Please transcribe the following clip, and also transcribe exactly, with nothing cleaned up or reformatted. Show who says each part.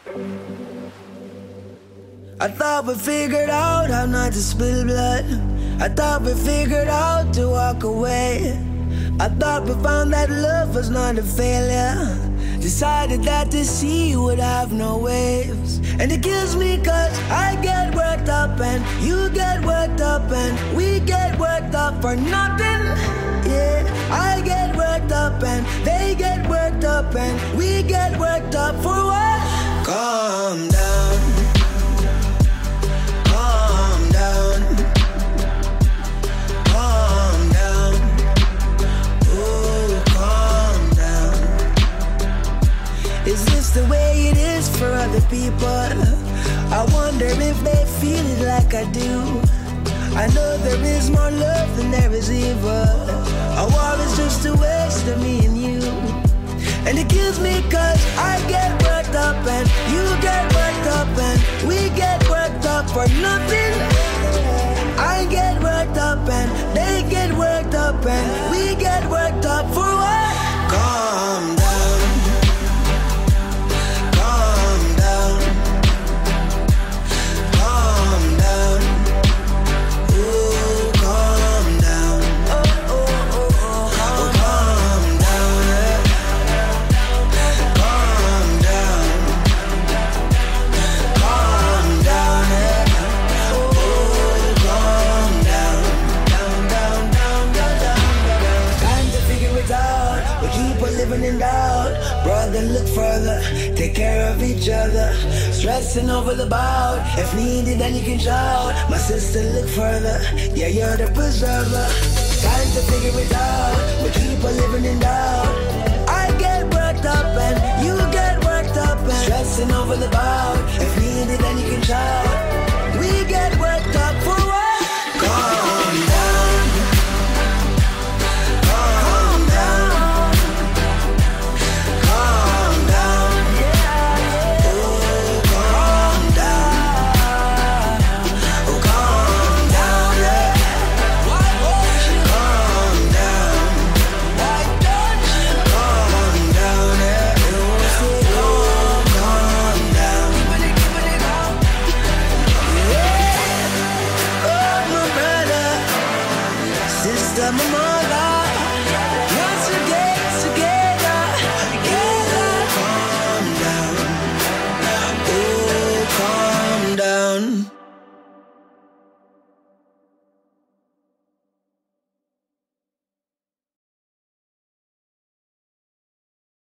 Speaker 1: I thought we figured out how not to spill blood. I thought we figured out to walk away. I thought we found that love was not a failure. Decided that the sea would have no waves. And it kills me cause I get worked up and you get worked up and we get worked up for nothing. Yeah, I get worked up and they get worked up and we get worked up for what? Calm down. Calm down. Calm down. Ooh, calm down. Is this the way it is for other people? I wonder if they feel it like I do. I know there is more love than there is evil. A war is just a waste of me and you. And it kills me cause I get worked up and you get worked up and we get worked up for nothing. I get worked up and they get worked up and we get worked up for what? Calm down. Calm down. Calm down. Ooh, calm down. Oh, oh, oh, oh, oh, calm down. Calm down. Calm down. Oh, calm down. Down, down, down, down, down, down. Time to figure it out. We keep on living in doubt. Brother, look further. Take care of each other. Stressing over the bout. If needed, then you can shout. My sister, look further. Yeah, you're the preserver. Time to figure it out. We keep on living in doubt. I get worked up and you get worked up and stressing over the bout. If needed, then you can shout.